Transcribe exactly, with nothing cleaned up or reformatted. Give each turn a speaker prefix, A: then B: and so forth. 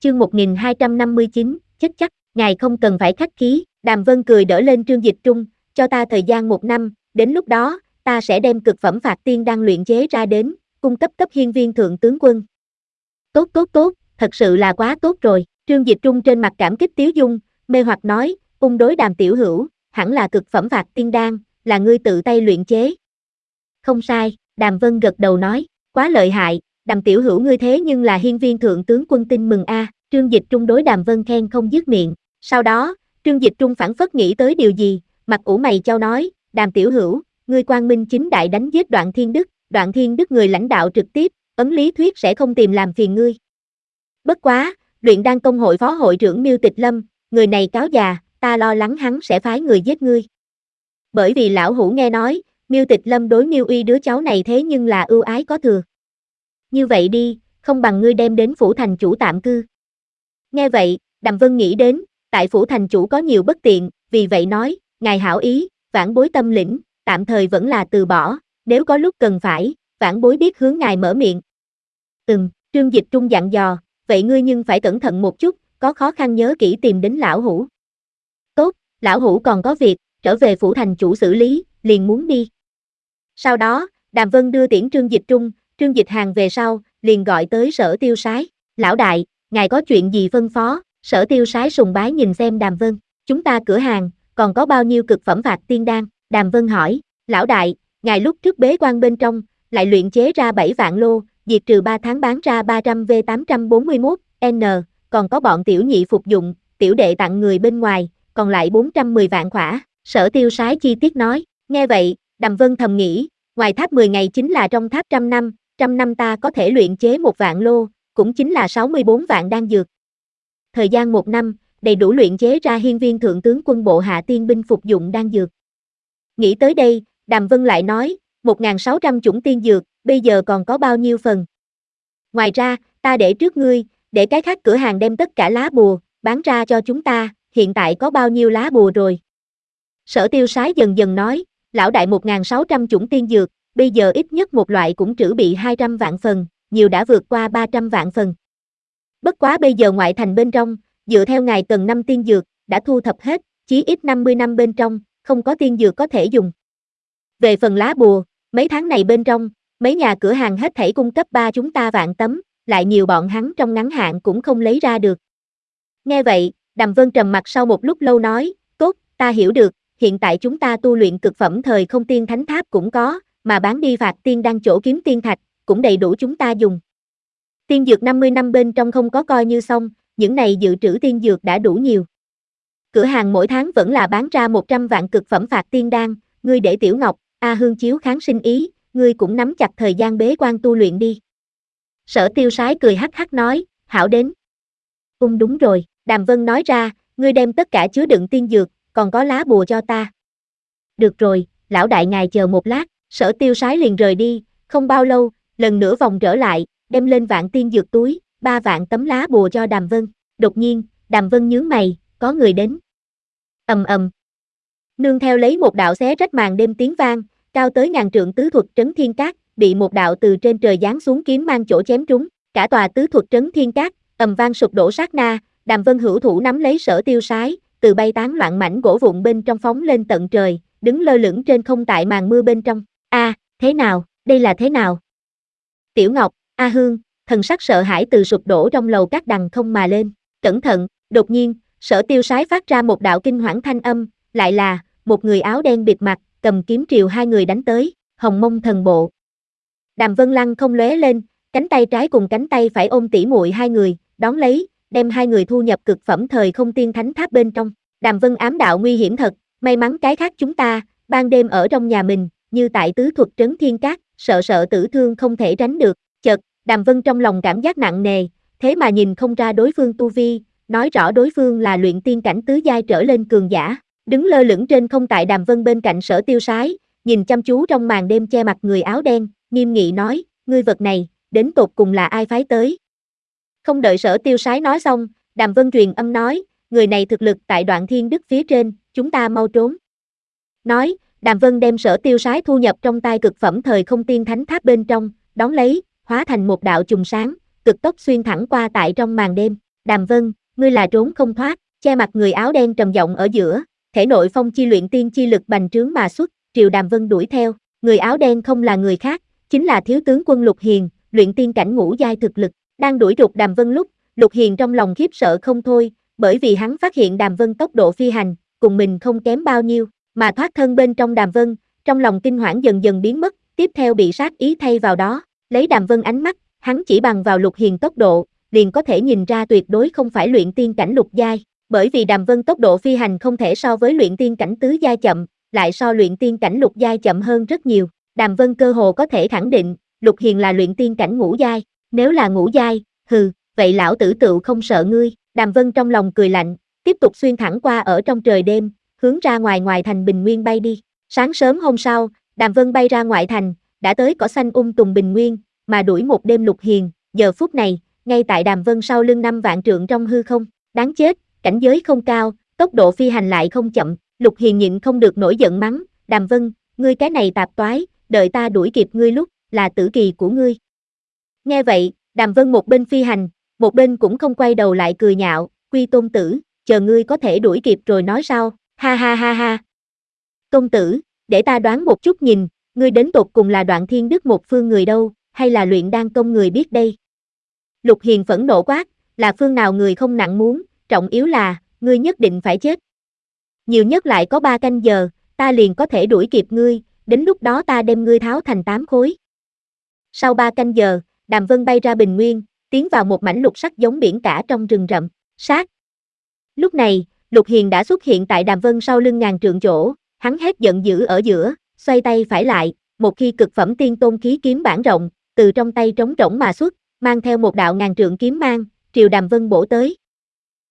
A: chương một nghìn hai trăm năm mươi chín, chết chắc, ngài không cần phải khách khí, Đàm Vân cười đỡ lên Trương Dịch Trung, cho ta thời gian một năm, đến lúc đó, ta sẽ đem cực phẩm phạt tiên đan luyện chế ra đến, cung cấp cấp hiên viên thượng tướng quân. Tốt tốt tốt, thật sự là quá tốt rồi, Trương Dịch Trung trên mặt cảm kích tiếu dung, mê hoặc nói, ung đối Đàm tiểu hữu, hẳn là cực phẩm phạt tiên đan, là ngươi tự tay luyện chế. Không sai, Đàm Vân gật đầu nói, quá lợi hại, Đàm tiểu hữu ngươi thế nhưng là hiên viên thượng tướng quân tin mừng a. Trương Dịch Trung đối Đàm Vân khen không dứt miệng, sau đó, Trương Dịch Trung phảng phất nghĩ tới điều gì, mặt ủ mày chau nói, Đàm tiểu hữu, ngươi quang minh chính đại đánh giết Đoạn Thiên Đức, Đoạn Thiên Đức người lãnh đạo trực tiếp, ấn lý thuyết sẽ không tìm làm phiền ngươi. Bất quá, luyện đan công hội phó hội trưởng Miêu Tịch Lâm, người này cáo già, ta lo lắng hắn sẽ phái người giết ngươi. Bởi vì lão hủ nghe nói, Miêu Tịch Lâm đối Miêu Uy đứa cháu này thế nhưng là ưu ái có thừa. Như vậy đi, không bằng ngươi đem đến phủ thành chủ tạm cư. Nghe vậy, Đàm Vân nghĩ đến, tại phủ thành chủ có nhiều bất tiện, vì vậy nói, ngài hảo ý, vãn bối tâm lĩnh, tạm thời vẫn là từ bỏ, nếu có lúc cần phải, vãn bối biết hướng ngài mở miệng. Ừm, Trương Dịch Trung dặn dò, vậy ngươi nhưng phải cẩn thận một chút, có khó khăn nhớ kỹ tìm đến lão hủ. Tốt, lão hủ còn có việc, trở về phủ thành chủ xử lý, liền muốn đi. Sau đó, Đàm Vân đưa tiễn Trương Dịch Trung, Trương Dịch Hàng về sau, liền gọi tới Sở Tiêu Sái, lão đại, ngài có chuyện gì phân phó? Sở Tiêu Sái sùng bái nhìn xem Đàm Vân, chúng ta cửa hàng, còn có bao nhiêu cực phẩm phạt tiên đan? Đàm Vân hỏi, lão đại, ngài lúc trước bế quan bên trong, lại luyện chế ra bảy vạn lô, diệt trừ ba tháng bán ra ba trăm V tám trăm bốn mươi mốt N, còn có bọn tiểu nhị phục dụng, tiểu đệ tặng người bên ngoài, còn lại bốn trăm mười vạn khỏa. Sở Tiêu Sái chi tiết nói, nghe vậy, Đàm Vân thầm nghĩ, ngoài tháp mười ngày chính là trong tháp trăm năm, trăm năm ta có thể luyện chế một vạn lô, cũng chính là sáu mươi bốn vạn đan dược. Thời gian một năm, đầy đủ luyện chế ra hiên viên thượng tướng quân bộ hạ tiên binh phục dụng đan dược. Nghĩ tới đây, Đàm Vân lại nói, một nghìn sáu trăm chủng tiên dược, bây giờ còn có bao nhiêu phần? Ngoài ra, ta để trước ngươi, để cái khác cửa hàng đem tất cả lá bùa, bán ra cho chúng ta, hiện tại có bao nhiêu lá bùa rồi? Sở Tiêu Sái dần dần nói, lão đại một nghìn sáu trăm chủng tiên dược, bây giờ ít nhất một loại cũng trữ bị hai trăm vạn phần, nhiều đã vượt qua ba trăm vạn phần. Bất quá bây giờ ngoại thành bên trong, dựa theo ngài cần năm tiên dược, đã thu thập hết, chí ít năm mươi năm bên trong, không có tiên dược có thể dùng. Về phần lá bùa, mấy tháng này bên trong, mấy nhà cửa hàng hết thảy cung cấp ba chúng ta vạn tấm, lại nhiều bọn hắn trong ngắn hạn cũng không lấy ra được. Nghe vậy, Đàm Vân trầm mặt sau một lúc lâu nói, tốt, ta hiểu được, hiện tại chúng ta tu luyện cực phẩm thời không tiên thánh tháp cũng có, mà bán đi phạt tiên đang chỗ kiếm tiên thạch, cũng đầy đủ chúng ta dùng. Tiên dược năm mươi năm bên trong không có coi như xong, những này dự trữ tiên dược đã đủ nhiều. Cửa hàng mỗi tháng vẫn là bán ra một trăm vạn cực phẩm phạt tiên đan, ngươi để Tiểu Ngọc, A Hương chiếu kháng sinh ý, ngươi cũng nắm chặt thời gian bế quan tu luyện đi. Sở Tiêu Sái cười hắc hắc nói, hảo đến. Ung đúng rồi, Đàm Vân nói ra, ngươi đem tất cả chứa đựng tiên dược, còn có lá bùa cho ta. Được rồi, lão đại ngài chờ một lát, Sở Tiêu Sái liền rời đi, không bao lâu, lần nữa vòng trở lại, đem lên vạn tiên dược túi, ba vạn tấm lá bùa cho Đàm Vân. Đột nhiên, Đàm Vân nhướng mày, có người đến. Ầm ầm. Nương theo lấy một đạo xé rách màn đêm tiếng vang, cao tới ngàn trượng tứ thuật trấn thiên cát, bị một đạo từ trên trời giáng xuống kiếm mang chỗ chém trúng, cả tòa tứ thuật trấn thiên cát, ầm vang sụp đổ sát na, Đàm Vân hữu thủ nắm lấy Sở Tiêu Sái, từ bay tán loạn mảnh gỗ vụn bên trong phóng lên tận trời, đứng lơ lửng trên không tại màn mưa bên trong. A, thế nào, đây là thế nào? Tiểu Ngọc, A Hương, thần sắc sợ hãi từ sụp đổ trong lầu các đằng không mà lên, cẩn thận, đột nhiên, Sở Tiêu Sái phát ra một đạo kinh hoảng thanh âm, lại là một người áo đen bịt mặt, cầm kiếm triều hai người đánh tới, Hồng Mông thần bộ. Đàm Vân Lăng không lóe lên, cánh tay trái cùng cánh tay phải ôm tỉ muội hai người, đón lấy, đem hai người thu nhập cực phẩm thời không tiên thánh tháp bên trong. Đàm Vân ám đạo nguy hiểm thật, may mắn cái khác chúng ta, ban đêm ở trong nhà mình, như tại tứ thuật trấn thiên cát, sợ sợ tử thương không thể tránh được. Chợt, Đàm Vân trong lòng cảm giác nặng nề, thế mà nhìn không ra đối phương tu vi, nói rõ đối phương là luyện tiên cảnh tứ giai trở lên cường giả. Đứng lơ lửng trên không tại Đàm Vân bên cạnh Sở Tiêu Sái, nhìn chăm chú trong màn đêm che mặt người áo đen, nghiêm nghị nói, ngươi vật này, đến tột cùng là ai phái tới? Không đợi Sở Tiêu Sái nói xong, Đàm Vân truyền âm nói, người này thực lực tại Đoạn Thiên Đức phía trên, chúng ta mau trốn. Nói, Đàm Vân đem Sở Tiêu Sái thu nhập trong tay cực phẩm thời không tiên thánh tháp bên trong, đón lấy, hóa thành một đạo chùm sáng, cực tốc xuyên thẳng qua tại trong màn đêm. Đàm Vân, ngươi là trốn không thoát, che mặt người áo đen trầm giọng ở giữa, thể nội phong chi luyện tiên chi lực bành trướng mà xuất, triều Đàm Vân đuổi theo, người áo đen không là người khác, chính là thiếu tướng quân Lục Hiền, luyện tiên cảnh ngũ giai thực lực, đang đuổi rụt Đàm Vân lúc, Lục Hiền trong lòng khiếp sợ không thôi, bởi vì hắn phát hiện Đàm Vân tốc độ phi hành, cùng mình không kém bao nhiêu, mà thoát thân bên trong Đàm Vân, trong lòng kinh hoảng dần dần biến mất, tiếp theo bị sát ý thay vào đó, lấy Đàm Vân ánh mắt, hắn chỉ bằng vào Lục Hiền tốc độ, liền có thể nhìn ra tuyệt đối không phải luyện tiên cảnh lục giai, bởi vì Đàm Vân tốc độ phi hành không thể so với luyện tiên cảnh tứ giai chậm, lại so luyện tiên cảnh lục giai chậm hơn rất nhiều. Đàm Vân cơ hồ có thể khẳng định, Lục Hiền là luyện tiên cảnh ngũ giai, nếu là ngũ giai, hừ, vậy lão tử tựu không sợ ngươi. Đàm Vân trong lòng cười lạnh, tiếp tục xuyên thẳng qua ở trong trời đêm, hướng ra ngoài ngoài thành Bình Nguyên bay đi. Sáng sớm hôm sau, Đàm Vân bay ra ngoại thành, đã tới cỏ xanh um tùm Bình Nguyên, mà đuổi một đêm Lục Hiền, giờ phút này, ngay tại Đàm Vân sau lưng năm vạn trượng trong hư không, đáng chết, cảnh giới không cao, tốc độ phi hành lại không chậm, Lục Hiền nhịn không được nổi giận mắng, Đàm Vân, ngươi cái này tạp toái, đợi ta đuổi kịp ngươi lúc, là tử kỳ của ngươi. Nghe vậy, Đàm Vân một bên phi hành, một bên cũng không quay đầu lại cười nhạo, Quy Tôn tử, chờ ngươi có thể đuổi kịp rồi nói sau, ha ha ha ha. Công tử, để ta đoán một chút nhìn, ngươi đến tột cùng là Đoạn Thiên Đức một phương người đâu, hay là luyện đan công người biết đây. Lục Hiền phẫn nộ quát, là phương nào người không nặng muốn, trọng yếu là, ngươi nhất định phải chết. Nhiều nhất lại có ba canh giờ, ta liền có thể đuổi kịp ngươi, đến lúc đó ta đem ngươi tháo thành tám khối. Sau ba canh giờ, Đàm Vân bay ra Bình Nguyên, tiến vào một mảnh lục sắc giống biển cả trong rừng rậm, sát. Lúc này, Lục Hiền đã xuất hiện tại Đàm Vân sau lưng ngàn trượng chỗ, hắn hét giận dữ ở giữa, xoay tay phải lại, một khi cực phẩm tiên tôn khí kiếm bản rộng, từ trong tay trống rỗng mà xuất, mang theo một đạo ngàn trượng kiếm mang, triều Đàm Vân bổ tới,